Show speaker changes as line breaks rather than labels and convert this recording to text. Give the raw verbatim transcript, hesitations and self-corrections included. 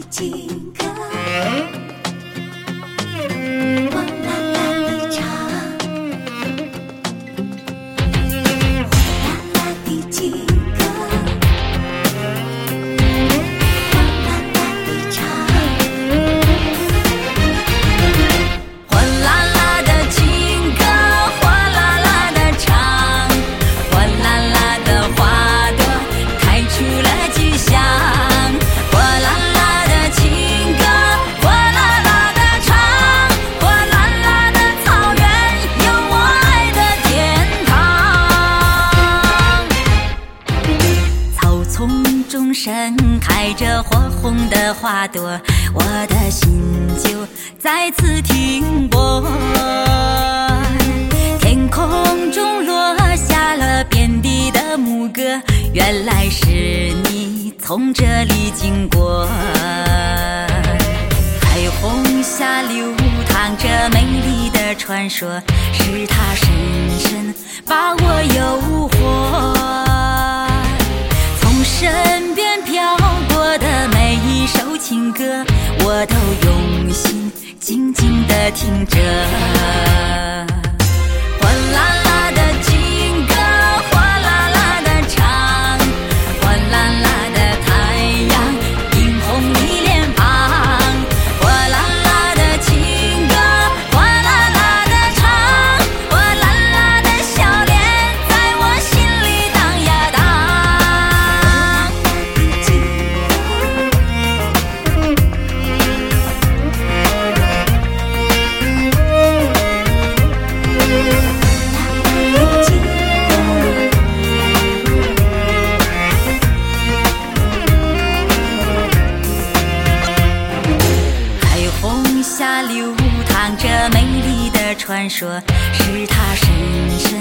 情歌，我啦啦地唱，我啦啦地情歌，我啦啦地唱，
火辣辣的情歌，火辣辣的唱，火辣辣的花朵开出了吉祥。中盛开着火红的花朵，我的心就再次停泊。天空中落下了遍地的牧歌，原来是你从这里经过。彩虹下流淌着美丽的传说，是它深深把我诱惑。身边飘过的每一首情歌，我都用心静静地听着。火辣辣的情歌，火辣辣的唱，火辣辣的太阳映红你脸庞。火辣辣的情歌，火辣辣的唱，火辣辣的笑脸在我心里荡呀荡。下流淌着美丽的传说，是它深深